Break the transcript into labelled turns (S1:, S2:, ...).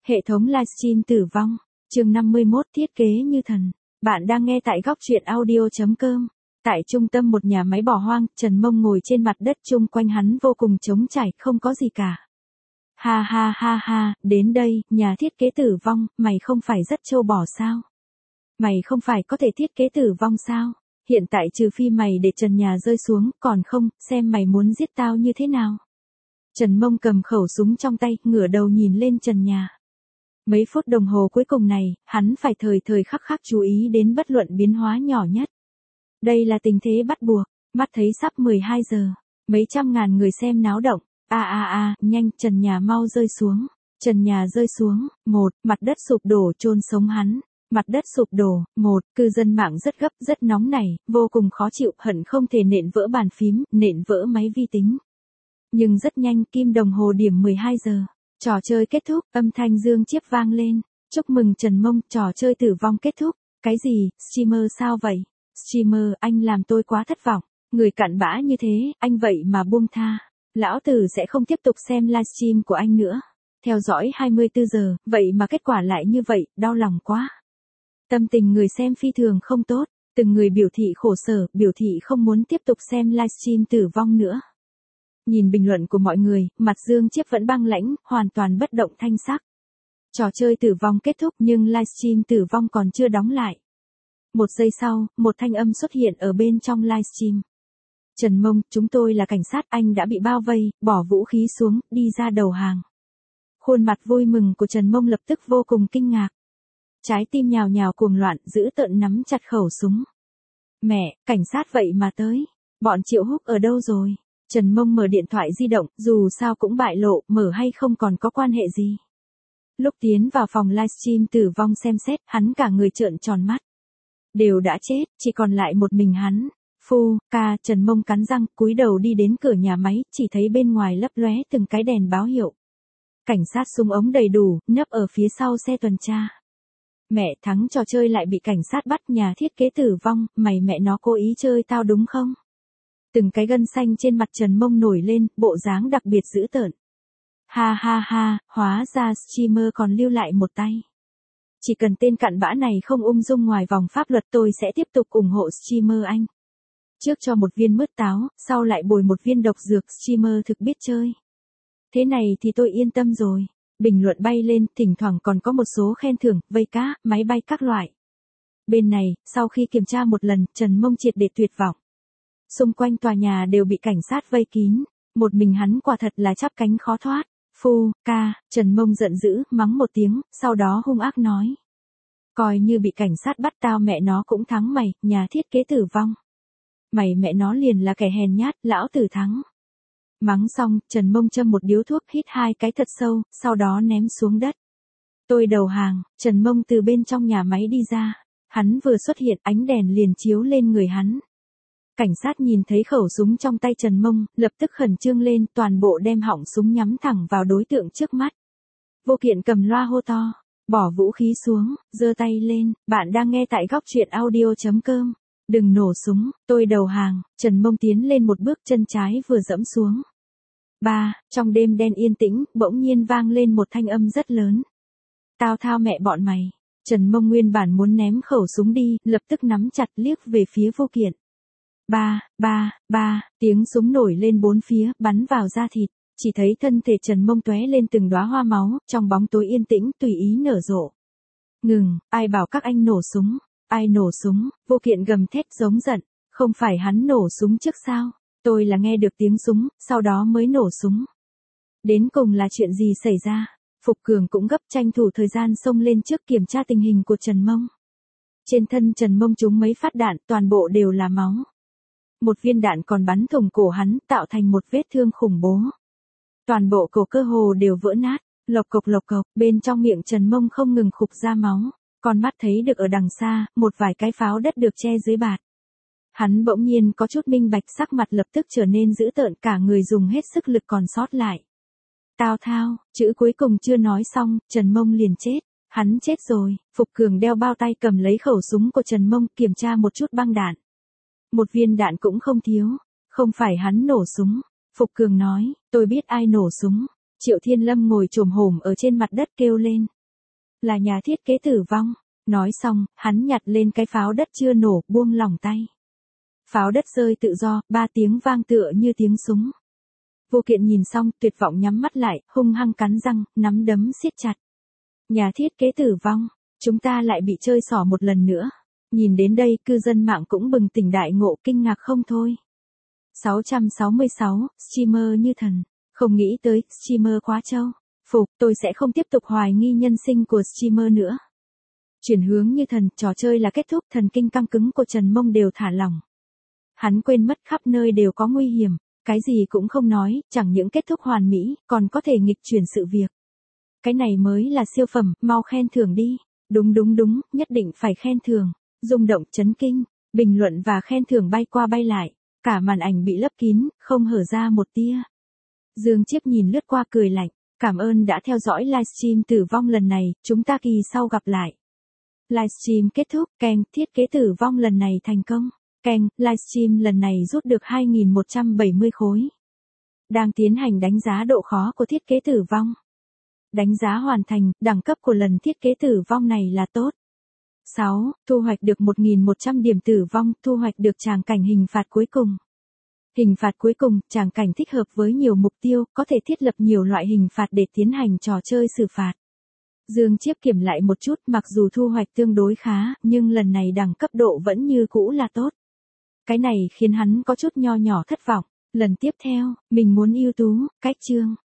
S1: Hệ thống livestream tử vong. Chương 51 thiết kế như thần. Bạn đang nghe tại góc truyện audio.com. Tại trung tâm một nhà máy bỏ hoang, Trần Mông ngồi trên mặt đất, chung quanh hắn vô cùng trống trải, không có gì cả. Ha ha ha ha, đến đây, nhà thiết kế tử vong, mày không phải rất trâu bò sao? Mày không phải có thể thiết kế tử vong sao? Hiện tại trừ phi mày để trần nhà rơi xuống, còn không, xem mày muốn giết tao như thế nào. Trần Mông cầm khẩu súng trong tay, ngửa đầu nhìn lên trần nhà. Mấy phút đồng hồ cuối cùng này, hắn phải thời thời khắc khắc chú ý đến bất luận biến hóa nhỏ nhất. Đây là tình thế bắt buộc, mắt thấy sắp 12 giờ, mấy trăm ngàn người xem náo động. Nhanh, trần nhà mau rơi xuống. Trần nhà rơi xuống, mặt đất sụp đổ chôn sống hắn. Mặt đất sụp đổ, cư dân mạng rất gấp, rất nóng nảy, vô cùng khó chịu, hận không thể nện vỡ bàn phím, nện vỡ máy vi tính. Nhưng rất nhanh, kim đồng hồ điểm 12 giờ. Trò chơi kết thúc, âm thanh dương chiếc vang lên. Chúc mừng Trần Mông, trò chơi tử vong kết thúc. Cái gì, streamer sao vậy? Streamer, anh làm tôi quá thất vọng. Người cặn bã như thế, anh vậy mà buông tha. Lão tử sẽ không tiếp tục xem livestream của anh nữa. Theo dõi 24 giờ, vậy mà kết quả lại như vậy, đau lòng quá. Tâm tình người xem phi thường không tốt, từng người biểu thị khổ sở, biểu thị không muốn tiếp tục xem livestream tử vong nữa. Nhìn bình luận của mọi người, mặt Dương Chiếp vẫn băng lãnh, hoàn toàn bất động thanh sắc. Trò chơi tử vong kết thúc nhưng livestream tử vong còn chưa đóng lại. Một giây sau, một thanh âm xuất hiện ở bên trong livestream. Trần Mông, chúng tôi là cảnh sát, anh đã bị bao vây, bỏ vũ khí xuống, đi ra đầu hàng. Khuôn mặt vui mừng của Trần Mông lập tức vô cùng kinh ngạc. Trái tim nhào nhào cuồng loạn, giữ tợn nắm chặt khẩu súng. Mẹ, cảnh sát vậy mà tới. Bọn Triệu Húc ở đâu rồi? Trần Mông mở điện thoại di động, dù sao cũng bại lộ, mở hay không còn có quan hệ gì. Lúc tiến vào phòng livestream tử vong xem xét, hắn cả người trợn tròn mắt. Đều đã chết, chỉ còn lại một mình hắn. Trần Mông cắn răng, cúi đầu đi đến cửa nhà máy, chỉ thấy bên ngoài lấp lóe từng cái đèn báo hiệu. Cảnh sát súng ống đầy đủ, nấp ở phía sau xe tuần tra. Mẹ, thắng trò chơi lại bị cảnh sát bắt, nhà thiết kế tử vong, mày mẹ nó cố ý chơi tao đúng không? Từng cái gân xanh trên mặt Trần Mông nổi lên, bộ dáng đặc biệt dữ tợn. Ha ha ha, hóa ra streamer còn lưu lại một tay. Chỉ cần tên cặn bã này không ung dung ngoài vòng pháp luật, tôi sẽ tiếp tục ủng hộ streamer anh. Trước cho một viên mứt táo, sau lại bồi một viên độc dược, streamer thực biết chơi. Thế này thì tôi yên tâm rồi. Bình luận bay lên, thỉnh thoảng còn có một số khen thưởng, vây cá, máy bay các loại. Bên này, sau khi kiểm tra một lần, Trần Mông triệt để tuyệt vọng. Xung quanh tòa nhà đều bị cảnh sát vây kín, một mình hắn quả thật là chắp cánh khó thoát. Trần Mông giận dữ, mắng một tiếng, sau đó hung ác nói. Coi như bị cảnh sát bắt tao mẹ nó cũng thắng mày, nhà thiết kế tử vong. Mày mẹ nó liền là kẻ hèn nhát, lão tử thắng. Mắng xong, Trần Mông châm một điếu thuốc, hít 2 cái thật sâu, sau đó ném xuống đất. Tôi đầu hàng. Trần Mông từ bên trong nhà máy đi ra. Hắn vừa xuất hiện, ánh đèn liền chiếu lên người hắn. Cảnh sát nhìn thấy khẩu súng trong tay Trần Mông, lập tức khẩn trương lên, toàn bộ đem họng súng nhắm thẳng vào đối tượng trước mắt. Vô Kiện cầm loa hô to, bỏ vũ khí xuống, giơ tay lên, bạn đang nghe tại góc truyện audio.com. Đừng nổ súng, tôi đầu hàng. Trần Mông tiến lên một bước, chân trái vừa dẫm xuống. Trong đêm đen yên tĩnh, bỗng nhiên vang lên một thanh âm rất lớn. Tao thao mẹ bọn mày. Trần Mông nguyên bản muốn ném khẩu súng đi, lập tức nắm chặt liếc về phía Vô Kiện. Tiếng súng nổi lên bốn phía, bắn vào da thịt. Chỉ thấy thân thể Trần Mông tóe lên từng đóa hoa máu, trong bóng tối yên tĩnh, tùy ý nở rộ. Ngừng, ai bảo các anh nổ súng? Ai nổ súng? Vô Kiện gầm thét giống giận. Không phải hắn nổ súng trước sao? Tôi là nghe được tiếng súng, sau đó mới nổ súng. Đến cùng là chuyện gì xảy ra? Phục Cường cũng gấp, tranh thủ thời gian xông lên trước kiểm tra tình hình của Trần Mông. Trên thân Trần Mông trúng mấy phát đạn, toàn bộ đều là máu. Một viên đạn còn bắn thủng cổ hắn, tạo thành một vết thương khủng bố. Toàn bộ cổ cơ hồ đều vỡ nát, lộc cộc, bên trong miệng Trần Mông không ngừng khục ra máu. Con mắt thấy được ở đằng xa, một vài cái pháo đất được che dưới bạt. Hắn bỗng nhiên có chút minh bạch, sắc mặt lập tức trở nên dữ tợn, cả người dùng hết sức lực còn sót lại. Tao thao, chữ cuối cùng chưa nói xong, Trần Mông liền chết. Hắn chết rồi. Phục Cường đeo bao tay cầm lấy khẩu súng của Trần Mông, kiểm tra một chút băng đạn. Một viên đạn cũng không thiếu. Không phải hắn nổ súng. Phục Cường nói, tôi biết ai nổ súng. Triệu Thiên Lâm ngồi chồm hổm ở trên mặt đất kêu lên. Là nhà thiết kế tử vong. Nói xong, hắn nhặt lên cái pháo đất chưa nổ, buông lỏng tay. Pháo đất rơi tự do, 3 tiếng vang tựa như tiếng súng. Vô Kiện nhìn xong, tuyệt vọng nhắm mắt lại, hung hăng cắn răng, nắm đấm siết chặt. Nhà thiết kế tử vong, chúng ta lại bị chơi xỏ một lần nữa. Nhìn đến đây, cư dân mạng cũng bừng tỉnh đại ngộ, kinh ngạc không thôi. 666, streamer như thần. Không nghĩ tới, streamer quá trâu. Phục, tôi sẽ không tiếp tục hoài nghi nhân sinh của streamer nữa. Chuyển hướng như thần, trò chơi là kết thúc, thần kinh căng cứng của Trần Mông đều thả lỏng. Hắn quên mất khắp nơi đều có nguy hiểm, cái gì cũng không nói, chẳng những kết thúc hoàn mỹ, còn có thể nghịch chuyển sự việc. Cái này mới là siêu phẩm, mau khen thưởng đi. Đúng, nhất định phải khen thưởng. Rung động, chấn kinh, bình luận và khen thưởng bay qua bay lại, cả màn ảnh bị lấp kín, không hở ra một tia. Dương Chiếp nhìn lướt qua cười lạnh, cảm ơn đã theo dõi livestream tử vong lần này, chúng ta kỳ sau gặp lại. Livestream kết thúc, keng, thiết kế tử vong lần này thành công. Keng, livestream lần này rút được 2.170 khối. Đang tiến hành đánh giá độ khó của thiết kế tử vong. Đánh giá hoàn thành, đẳng cấp của lần thiết kế tử vong này là tốt. 6. Thu hoạch được 1.100 điểm tử vong, thu hoạch được tràng cảnh hình phạt cuối cùng. Hình phạt cuối cùng, tràng cảnh thích hợp với nhiều mục tiêu, có thể thiết lập nhiều loại hình phạt để tiến hành trò chơi xử phạt. Dương Chiếp kiểm lại một chút, mặc dù thu hoạch tương đối khá, nhưng lần này đẳng cấp độ vẫn như cũ là tốt. Cái này khiến hắn có chút nho nhỏ thất vọng. Lần tiếp theo, mình muốn ưu tú, cách chương.